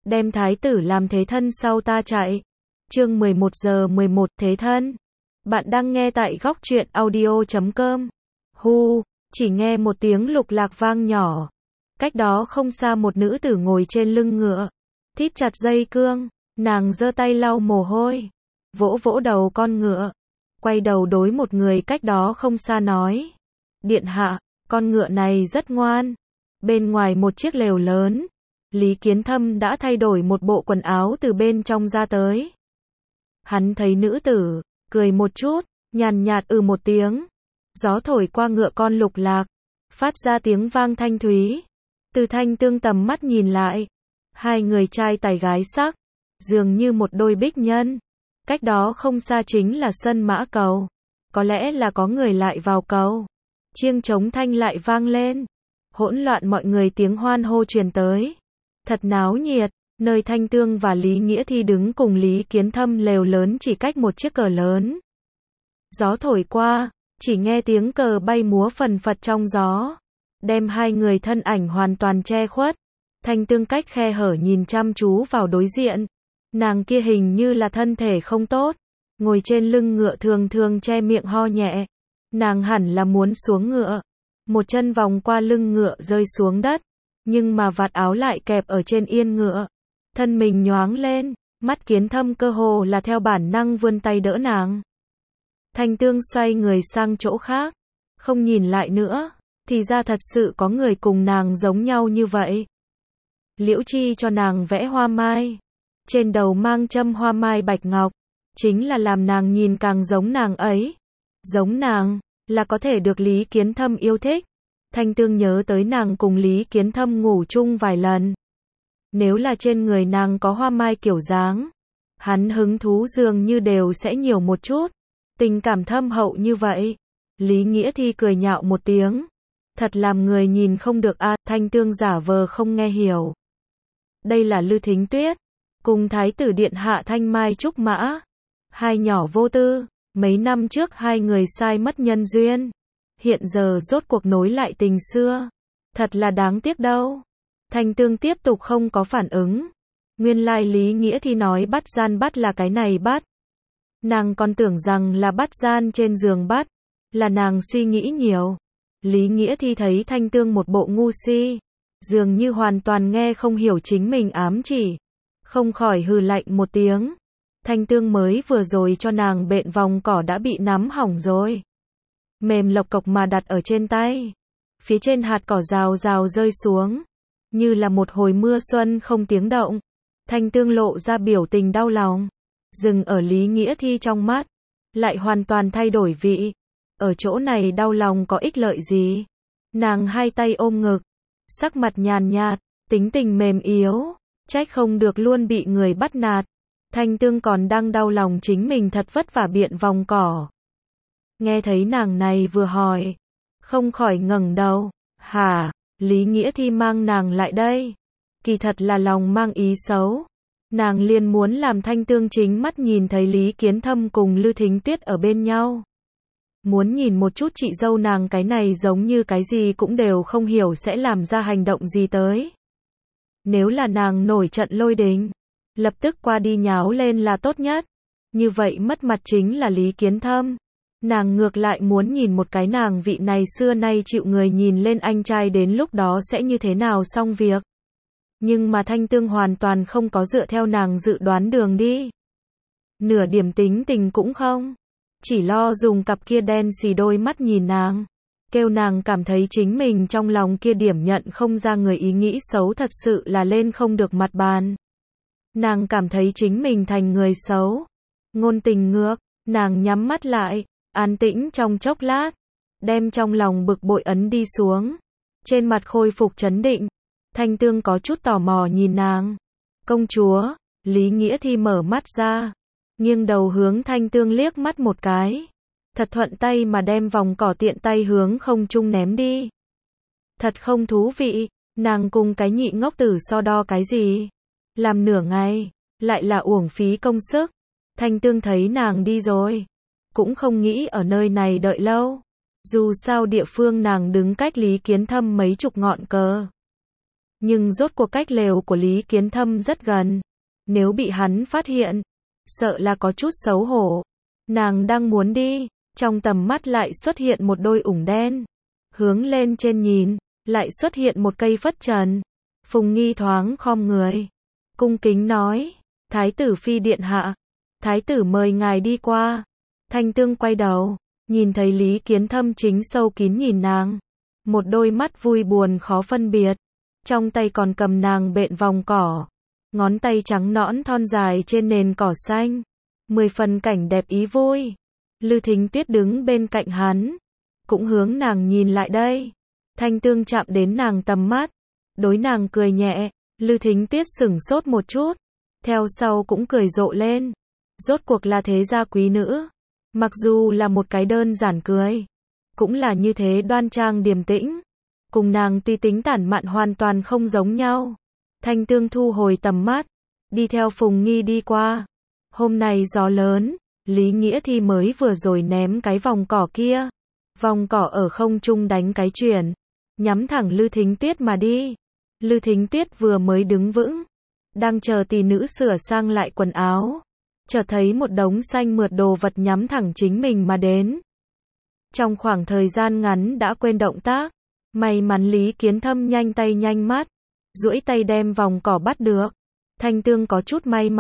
đem thái tử làm thế thân sau ta chạy. Chương 11 giờ 11 thế thân. Bạn đang nghe tại góc truyện audio.com. Hu, chỉ nghe một tiếng lục lạc vang nhỏ. Cách đó không xa một nữ tử ngồi trên lưng ngựa, thít chặt dây cương, nàng giơ tay lau mồ hôi, vỗ vỗ đầu con ngựa, quay đầu đối một người cách đó không xa nói: Điện hạ, con ngựa này rất ngoan. Bên ngoài một chiếc lều lớn, Lý Kiến Thâm đã thay đổi một bộ quần áo từ bên trong ra tới. Hắn thấy nữ tử, cười một chút, nhàn nhạt một tiếng. Gió thổi qua ngựa con lục lạc, phát ra tiếng vang thanh thúy. Từ Thanh Tương tầm mắt nhìn lại, hai người trai tài gái sắc, dường như một đôi bích nhân. Cách đó không xa chính là sân mã cầu. Có lẽ là có người lại vào cầu. Chiêng trống thanh lại vang lên. Hỗn loạn mọi người tiếng hoan hô truyền tới. Thật náo nhiệt, nơi Thanh Tương và Lý Nghĩa Thi đứng cùng Lý Kiến Thâm lều lớn chỉ cách một chiếc cờ lớn. Gió thổi qua, chỉ nghe tiếng cờ bay múa phần phật trong gió, đem hai người thân ảnh hoàn toàn che khuất. Thanh Tương cách khe hở nhìn chăm chú vào đối diện. Nàng kia hình như là thân thể không tốt, ngồi trên lưng ngựa thường thường che miệng ho nhẹ. Nàng hẳn là muốn xuống ngựa, một chân vòng qua lưng ngựa rơi xuống đất, nhưng mà vạt áo lại kẹp ở trên yên ngựa. Thân mình nhoáng lên, mắt Kiến Thâm cơ hồ là theo bản năng vươn tay đỡ nàng. Thanh Tương xoay người sang chỗ khác, không nhìn lại nữa, thì ra thật sự có người cùng nàng giống nhau như vậy. Liễu Chi cho nàng vẽ hoa mai, trên đầu mang châm hoa mai bạch ngọc, chính là làm nàng nhìn càng giống nàng ấy. Giống nàng, là có thể được Lý Kiến Thâm yêu thích. Thanh Tương nhớ tới nàng cùng Lý Kiến Thâm ngủ chung vài lần. Nếu là trên người nàng có hoa mai kiểu dáng, hắn hứng thú dường như đều sẽ nhiều một chút. Tình cảm thâm hậu như vậy. Lý Nghĩa Thi cười nhạo một tiếng. Thật làm người nhìn không được a. Thanh Tương giả vờ không nghe hiểu. Đây là Lư Thính Tuyết, cùng Thái tử Điện hạ Thanh Mai Trúc Mã. Hai nhỏ vô tư, mấy năm trước hai người sai mất nhân duyên. Hiện giờ rốt cuộc nối lại tình xưa. Thật là đáng tiếc đâu. Thanh Tương tiếp tục không có phản ứng. Nguyên lai Lý Nghĩa Thi nói bắt gian bắt là cái này bắt. Nàng còn tưởng rằng là bắt gian trên giường bắt. Là nàng suy nghĩ nhiều. Lý Nghĩa Thi thấy Thanh Tương một bộ ngu si, dường như hoàn toàn nghe không hiểu chính mình ám chỉ. Không khỏi hừ lạnh một tiếng. Thanh Tương mới vừa rồi cho nàng bện vòng cỏ đã bị nắm hỏng rồi. Mềm lộc cộc mà đặt ở trên tay. Phía trên hạt cỏ rào rào rơi xuống, như là một hồi mưa xuân không tiếng động. Thanh Tương lộ ra biểu tình đau lòng. Dừng ở Lý Nghĩa Thi trong mắt, lại hoàn toàn thay đổi vị. Ở chỗ này đau lòng có ích lợi gì? Nàng hai tay ôm ngực, sắc mặt nhàn nhạt, tính tình mềm yếu, trách không được luôn bị người bắt nạt. Thanh Tương còn đang đau lòng chính mình thật vất vả biện vòng cỏ. Nghe thấy nàng này vừa hỏi, không khỏi ngẩng đầu. Hả? Lý Nghĩa Thi mang nàng lại đây, kỳ thật là lòng mang ý xấu. Nàng liền muốn làm Thanh Tương chính mắt nhìn thấy Lý Kiến Thâm cùng Lư Thính Tuyết ở bên nhau. Muốn nhìn một chút chị dâu nàng cái này giống như cái gì cũng đều không hiểu sẽ làm ra hành động gì tới. Nếu là nàng nổi trận lôi đình, lập tức qua đi nháo lên là tốt nhất. Như vậy mất mặt chính là Lý Kiến Thâm. Nàng ngược lại muốn nhìn một cái nàng vị này xưa nay chịu người nhìn lên anh trai đến lúc đó sẽ như thế nào xong việc. Nhưng mà Thanh Tương hoàn toàn không có dựa theo nàng dự đoán đường đi. Nửa điểm tính tình cũng không. Chỉ lo dùng cặp kia đen xì đôi mắt nhìn nàng. Kêu nàng cảm thấy chính mình trong lòng kia điểm nhận không ra người ý nghĩ xấu thật sự là lên không được mặt bàn. Nàng cảm thấy chính mình thành người xấu. Ngôn tình ngược, nàng nhắm mắt lại, an tĩnh trong chốc lát. Đem trong lòng bực bội ấn đi xuống. Trên mặt khôi phục trấn định. Thanh Tương có chút tò mò nhìn nàng. Công chúa, Lý Nghĩa Thi mở mắt ra, nghiêng đầu hướng Thanh Tương liếc mắt một cái. Thật thuận tay mà đem vòng cỏ tiện tay hướng không trung ném đi. Thật không thú vị, nàng cùng cái nhị ngốc tử so đo cái gì. Làm nửa ngày, lại là uổng phí công sức. Thanh Tương thấy nàng đi rồi, cũng không nghĩ ở nơi này đợi lâu. Dù sao địa phương nàng đứng cách Lý Kiến Thâm mấy chục ngọn cờ. Nhưng rốt cuộc cách lều của Lý Kiến Thâm rất gần. Nếu bị hắn phát hiện, sợ là có chút xấu hổ. Nàng đang muốn đi, trong tầm mắt lại xuất hiện một đôi ủng đen. Hướng lên trên nhìn, lại xuất hiện một cây phất trần. Phùng Nghi thoáng khom người, cung kính nói, Thái tử phi điện hạ, Thái tử mời ngài đi qua. Thanh Tương quay đầu, nhìn thấy Lý Kiến Thâm chính sâu kín nhìn nàng. Một đôi mắt vui buồn khó phân biệt. Trong tay còn cầm nàng bện vòng cỏ. Ngón tay trắng nõn thon dài trên nền cỏ xanh. 10 phần cảnh đẹp ý vui. Lư Thính Tuyết đứng bên cạnh hắn, cũng hướng nàng nhìn lại đây. Thanh Tương chạm đến nàng tầm mắt, đối nàng cười nhẹ. Lư Thính Tuyết sửng sốt một chút, theo sau cũng cười rộ lên. Rốt cuộc là thế gia quý nữ, mặc dù là một cái đơn giản cười, cũng là như thế đoan trang điềm tĩnh. Cùng nàng tuy tính tản mạn hoàn toàn không giống nhau. Thanh Tương thu hồi tầm mắt, đi theo Phùng Nghi đi qua. Hôm nay gió lớn, Lý Nghĩa Thi mới vừa rồi ném cái vòng cỏ kia. Vòng cỏ ở không trung đánh cái chuyển, nhắm thẳng Lư Thính Tuyết mà đi. Lư Thính Tuyết vừa mới đứng vững, đang chờ tỷ nữ sửa sang lại quần áo, chợt thấy một đống xanh mượt đồ vật nhắm thẳng chính mình mà đến. Trong khoảng thời gian ngắn đã quên động tác, may mắn Lý Kiến Thâm nhanh tay nhanh mắt, duỗi tay đem vòng cỏ bắt được. Thanh Tương có chút may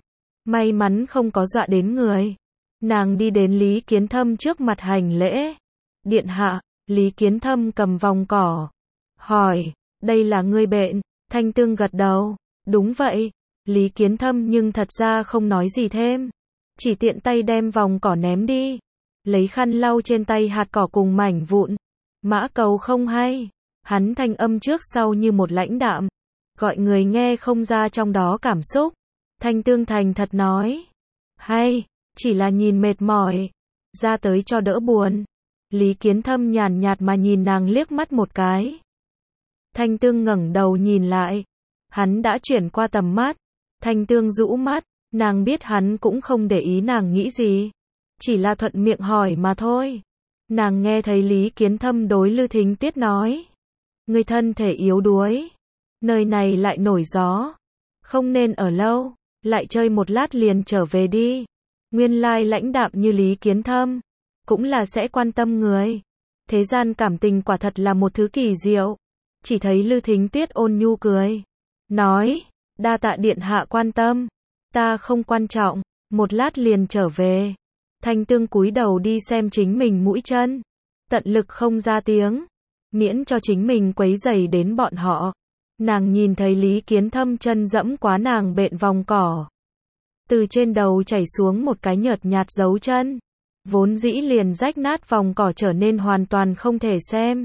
mắn không có dọa đến người. Nàng đi đến Lý Kiến Thâm trước mặt hành lễ. Điện hạ. Lý Kiến Thâm cầm vòng cỏ, hỏi, đây là ngươi bện? Thanh Tương gật đầu, đúng vậy. Lý Kiến Thâm nhưng thật ra không nói gì thêm, chỉ tiện tay đem vòng cỏ ném đi, lấy khăn lau trên tay hạt cỏ cùng mảnh vụn. Mã Cầu không hay, hắn thanh âm trước sau như một lãnh đạm, gọi người nghe không ra trong đó cảm xúc. Thanh Tương thành thật nói, hay, chỉ là nhìn mệt mỏi, ra tới cho đỡ buồn. Lý Kiến Thâm nhàn nhạt mà nhìn nàng liếc mắt một cái. Thanh Tương ngẩng đầu nhìn lại, hắn đã chuyển qua tầm mắt. Thanh Tương rũ mắt, nàng biết hắn cũng không để ý nàng nghĩ gì, chỉ là thuận miệng hỏi mà thôi. Nàng nghe thấy Lý Kiến Thâm đối Lư Thính Tuyết nói, người thân thể yếu đuối, nơi này lại nổi gió, không nên ở lâu, lại chơi một lát liền trở về đi. Nguyên lai lãnh đạm như Lý Kiến Thâm, cũng là sẽ quan tâm người. Thế gian cảm tình quả thật là một thứ kỳ diệu. Chỉ thấy Lư Thính Tuyết ôn nhu cười, nói, đa tạ điện hạ quan tâm, ta không quan trọng, một lát liền trở về. Thanh Tương cúi đầu đi xem chính mình mũi chân, tận lực không ra tiếng, miễn cho chính mình quấy rầy đến bọn họ. Nàng nhìn thấy Lý Kiến Thâm chân dẫm quá nàng bện vòng cỏ, từ trên đầu chảy xuống một cái nhợt nhạt dấu chân, vốn dĩ liền rách nát vòng cỏ trở nên hoàn toàn không thể xem.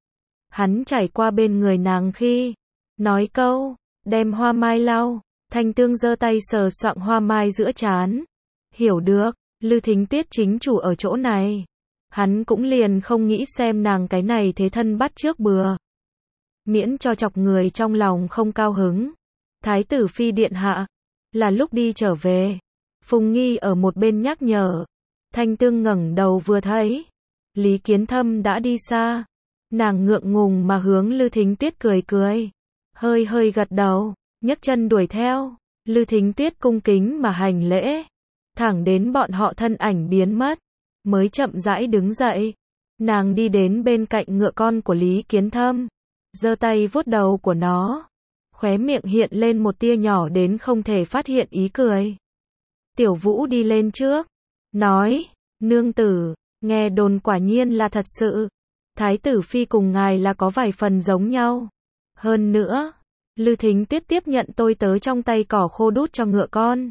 Hắn chảy qua bên người nàng khi nói câu, đem hoa mai lau. Thanh Tương giơ tay sờ soạng hoa mai giữa trán, hiểu được, Lư Thính Tuyết chính chủ ở chỗ này. Hắn cũng liền không nghĩ xem nàng cái này thế thân bắt trước bừa, miễn cho chọc người trong lòng không cao hứng. Thái tử phi điện hạ, là lúc đi trở về. Phùng Nghi ở một bên nhắc nhở. Thanh Tương ngẩng đầu vừa thấy, Lý Kiến Thâm đã đi xa. Nàng ngượng ngùng mà hướng Lư Thính Tuyết cười cười, hơi gật đầu, nhấc chân đuổi theo. Lư Thính Tuyết cung kính mà hành lễ, thẳng đến bọn họ thân ảnh biến mất, mới chậm rãi đứng dậy. Nàng đi đến bên cạnh ngựa con của Lý Kiến Thâm, giơ tay vuốt đầu của nó, khóe miệng hiện lên một tia nhỏ đến không thể phát hiện ý cười. Tiểu Vũ đi lên trước, nói, nương tử, nghe đồn quả nhiên là thật sự. Thái tử phi cùng ngài là có vài phần giống nhau. Hơn nữa, Lư Thính Tuyết tiếp nhận tôi tớ trong tay cỏ khô đút cho ngựa con.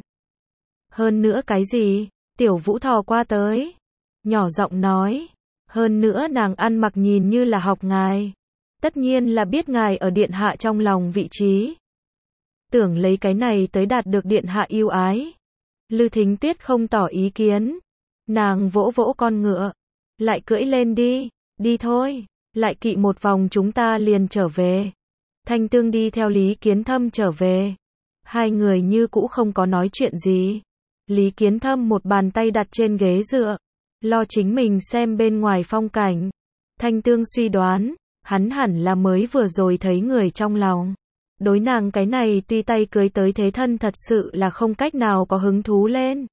Hơn nữa cái gì? Tiểu Vũ thò qua tới, nhỏ giọng nói, hơn nữa nàng ăn mặc nhìn như là học ngài. Tất nhiên là biết ngài ở điện hạ trong lòng vị trí. Tưởng lấy cái này tới đạt được điện hạ yêu ái. Lư Thính Tuyết không tỏ ý kiến. Nàng vỗ vỗ con ngựa, lại cưỡi lên đi. Đi thôi, lại kỵ một vòng chúng ta liền trở về. Thanh Tương đi theo Lý Kiến Thâm trở về. Hai người như cũ không có nói chuyện gì. Lý Kiến Thâm một bàn tay đặt trên ghế dựa, lo chính mình xem bên ngoài phong cảnh. Thanh Tương suy đoán, hắn hẳn là mới vừa rồi thấy người trong lòng. Đối nàng cái này tuy tay cưới tới thế thân thật sự là không cách nào có hứng thú lên.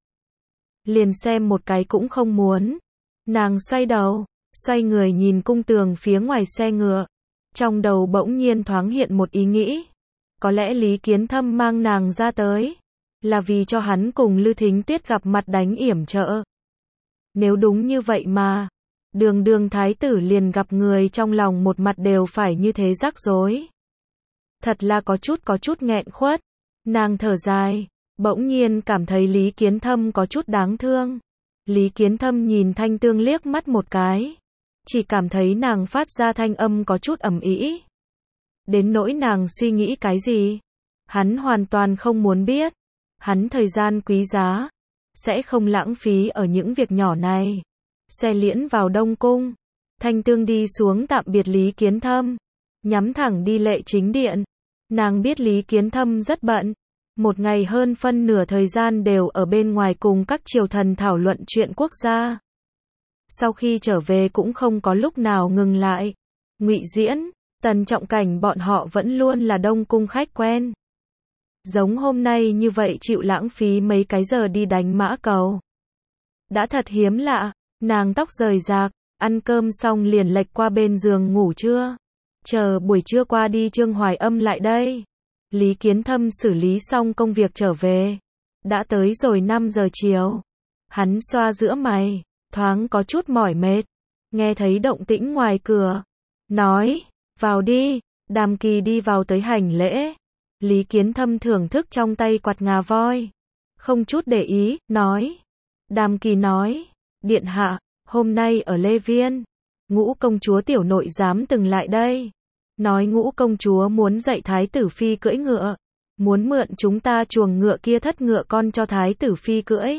Liền xem một cái cũng không muốn. Nàng xoay đầu, xoay người nhìn cung tường phía ngoài xe ngựa. Trong đầu bỗng nhiên thoáng hiện một ý nghĩ. Có lẽ Lý Kiến Thâm mang nàng ra tới là vì cho hắn cùng Lư Thính Tuyết gặp mặt đánh yểm trợ. Nếu đúng như vậy mà, đường thái tử liền gặp người trong lòng một mặt đều phải như thế rắc rối. Thật là có chút nghẹn khuất. Nàng thở dài, bỗng nhiên cảm thấy Lý Kiến Thâm có chút đáng thương. Lý Kiến Thâm nhìn Thanh Tương liếc mắt một cái, chỉ cảm thấy nàng phát ra thanh âm có chút ầm ĩ. Đến nỗi nàng suy nghĩ cái gì, hắn hoàn toàn không muốn biết. Hắn thời gian quý giá, sẽ không lãng phí ở những việc nhỏ này. Xe liễn vào Đông Cung, Thanh Tương đi xuống tạm biệt Lý Kiến Thâm, nhắm thẳng đi Lệ Chính Điện. Nàng biết Lý Kiến Thâm rất bận, một ngày hơn phân nửa thời gian đều ở bên ngoài cùng các triều thần thảo luận chuyện quốc gia. Sau khi trở về cũng không có lúc nào ngừng lại. Ngụy Diễn, Tần Trọng Cảnh bọn họ vẫn luôn là Đông Cung khách quen. Giống hôm nay như vậy chịu lãng phí mấy cái giờ đi đánh mã cầu. Đã thật hiếm lạ. Nàng tóc rời rạc, ăn cơm xong liền lệch qua bên giường ngủ trưa. Chờ buổi trưa qua đi Trương Hoài Âm lại đây. Lý Kiến Thâm xử lý xong công việc trở về. Đã tới rồi 5 giờ chiều. Hắn xoa giữa mày, thoáng có chút mỏi mệt. Nghe thấy động tĩnh ngoài cửa. Nói, vào đi. Đàm Kỳ đi vào tới hành lễ. Lý Kiến Thâm thưởng thức trong tay quạt ngà voi. Không chút để ý, nói. Đàm Kỳ nói, điện hạ, hôm nay ở Lê Viên, Ngũ công chúa tiểu nội giám từng lại đây. Nói Ngũ công chúa muốn dạy Thái tử Phi cưỡi ngựa. Muốn mượn chúng ta chuồng ngựa kia thất ngựa con cho Thái tử Phi cưỡi.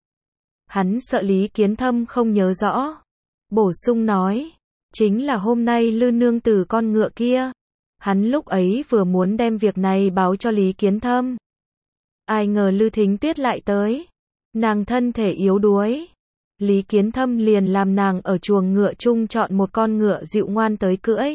Hắn sợ Lý Kiến Thâm không nhớ rõ. Bổ sung nói, chính là hôm nay Lư nương tử con ngựa kia. Hắn lúc ấy vừa muốn đem việc này báo cho Lý Kiến Thâm. Ai ngờ Lư Thính Tuyết lại tới. Nàng thân thể yếu đuối. Lý Kiến Thâm liền làm nàng ở chuồng ngựa chung chọn một con ngựa dịu ngoan tới cưỡi.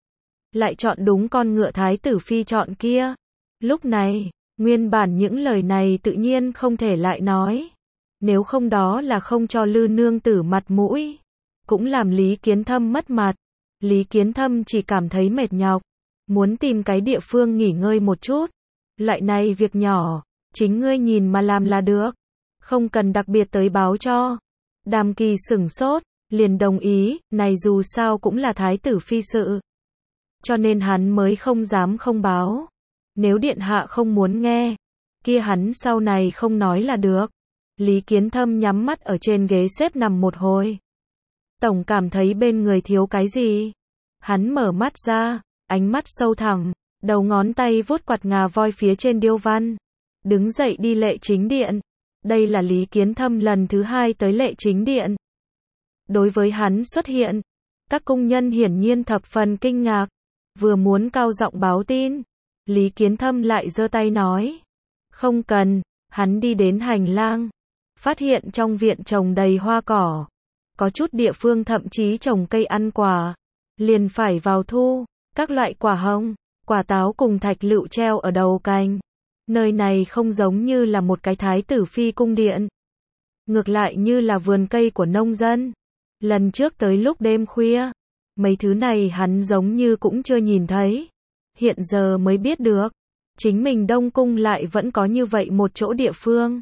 Lại chọn đúng con ngựa Thái tử Phi chọn kia. Lúc này, nguyên bản những lời này tự nhiên không thể lại nói. Nếu không đó là không cho Lư nương tử mặt mũi. Cũng làm Lý Kiến Thâm mất mặt. Lý Kiến Thâm chỉ cảm thấy mệt nhọc. Muốn tìm cái địa phương nghỉ ngơi một chút. Loại này việc nhỏ, chính ngươi nhìn mà làm là được. Không cần đặc biệt tới báo cho. Đàm Kỳ sửng sốt, liền đồng ý, này dù sao cũng là Thái tử Phi sự. Cho nên hắn mới không dám không báo. Nếu điện hạ không muốn nghe, kia hắn sau này không nói là được. Lý Kiến Thâm nhắm mắt ở trên ghế xếp nằm một hồi. Tổng cảm thấy bên người thiếu cái gì. Hắn mở mắt ra, ánh mắt sâu thẳm, đầu ngón tay vuốt quạt ngà voi phía trên điêu văn. Đứng dậy đi Lệ Chính Điện. Đây là Lý Kiến Thâm lần thứ 2 tới Lệ Chính Điện. Đối với hắn xuất hiện, các cung nhân hiển nhiên thập phần kinh ngạc. Vừa muốn cao giọng báo tin, Lý Kiến Thâm lại giơ tay nói. Không cần, hắn đi đến hành lang. Phát hiện trong viện trồng đầy hoa cỏ. Có chút địa phương thậm chí trồng cây ăn quả. Liền phải vào thu, các loại quả hồng, quả táo cùng thạch lựu treo ở đầu cành. Nơi này không giống như là một cái Thái tử Phi cung điện. Ngược lại như là vườn cây của nông dân. Lần trước tới lúc đêm khuya, mấy thứ này hắn giống như cũng chưa nhìn thấy. Hiện giờ mới biết được, chính mình Đông Cung lại vẫn có như vậy một chỗ địa phương.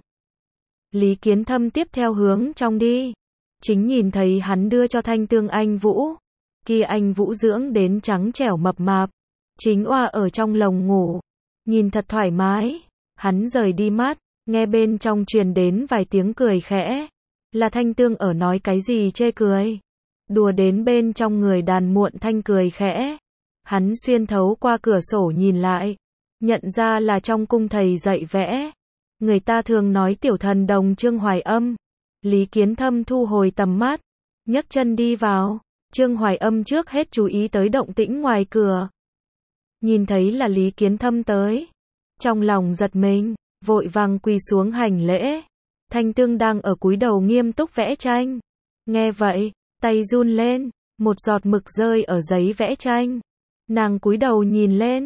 Lý Kiến Thâm tiếp theo hướng trong đi. Chính nhìn thấy hắn đưa cho Thanh Tương Anh Vũ. Kia Anh Vũ dưỡng đến trắng trẻo mập mạp. Chính oa ở trong lồng ngủ. Nhìn thật thoải mái. Hắn rời đi mắt, nghe bên trong truyền đến vài tiếng cười khẽ. Là Thanh Tương ở nói cái gì chê cười. Đùa đến bên trong người đàn muộn thanh cười khẽ. Hắn xuyên thấu qua cửa sổ nhìn lại. Nhận ra là trong cung thầy dạy vẽ. Người ta thường nói tiểu thần đồng Trương Hoài Âm. Lý Kiến Thâm thu hồi tầm mắt. Nhấc chân đi vào. Trương Hoài Âm trước hết chú ý tới động tĩnh ngoài cửa. Nhìn thấy là Lý Kiến Thâm tới. Trong lòng giật mình, vội vàng quỳ xuống hành lễ. Thanh Tương đang ở cúi đầu nghiêm túc vẽ tranh. Nghe vậy, tay run lên, một giọt mực rơi ở giấy vẽ tranh. Nàng cúi đầu nhìn lên,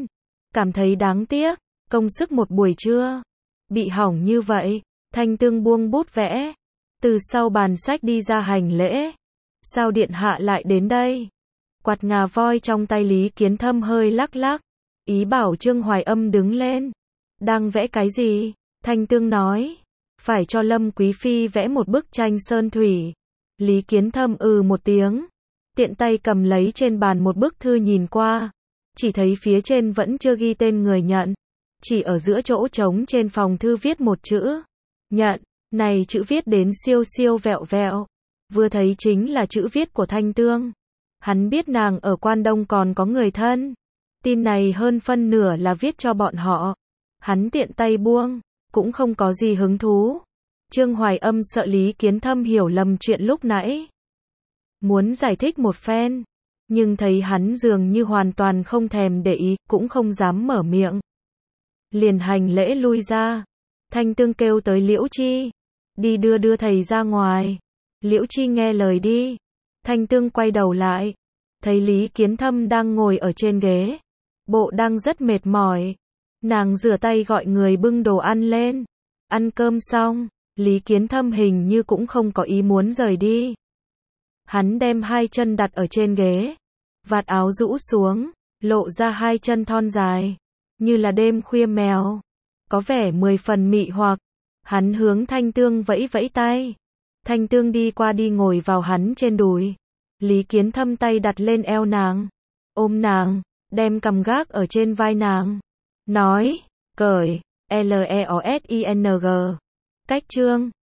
cảm thấy đáng tiếc, công sức một buổi trưa, bị hỏng như vậy. Thanh Tương buông bút vẽ, từ sau bàn sách đi ra hành lễ. Sao điện hạ lại đến đây? Quạt ngà voi trong tay Lý Kiến Thâm hơi lắc lắc, ý bảo Trương Hoài Âm đứng lên. Đang vẽ cái gì? Thanh Tương nói, phải cho Lâm Quý Phi vẽ một bức tranh sơn thủy. Lý Kiến Thâm một tiếng, tiện tay cầm lấy trên bàn một bức thư nhìn qua, chỉ thấy phía trên vẫn chưa ghi tên người nhận, chỉ ở giữa chỗ trống trên phòng thư viết một chữ, nhận, này chữ viết đến siêu siêu vẹo vẹo, vừa thấy chính là chữ viết của Thanh Tương. Hắn biết nàng ở Quan Đông còn có người thân, tin này hơn phân nửa là viết cho bọn họ. Hắn tiện tay buông, cũng không có gì hứng thú. Trương Hoài Âm sợ Lý Kiến Thâm hiểu lầm chuyện lúc nãy, muốn giải thích một phen, nhưng thấy hắn dường như hoàn toàn không thèm để ý, cũng không dám mở miệng. Liền hành lễ lui ra. Thanh Tương kêu tới Liễu Chi, đi đưa thầy ra ngoài. Liễu Chi nghe lời đi. Thanh Tương quay đầu lại, thấy Lý Kiến Thâm đang ngồi ở trên ghế, bộ đang rất mệt mỏi. Nàng rửa tay gọi người bưng đồ ăn lên. Ăn cơm xong, Lý Kiến Thâm hình như cũng không có ý muốn rời đi. Hắn đem hai chân đặt ở trên ghế, vạt áo rũ xuống, lộ ra hai chân thon dài, như là đêm khuya mèo, có vẻ 10 phần mị hoặc. Hắn hướng Thanh Tương vẫy vẫy tay. Thanh Tương đi qua đi ngồi vào hắn trên đùi. Lý Kiến Thâm tay đặt lên eo nàng, ôm nàng, đem cằm gác ở trên vai nàng, nói, cởi, Leosing. Cách chương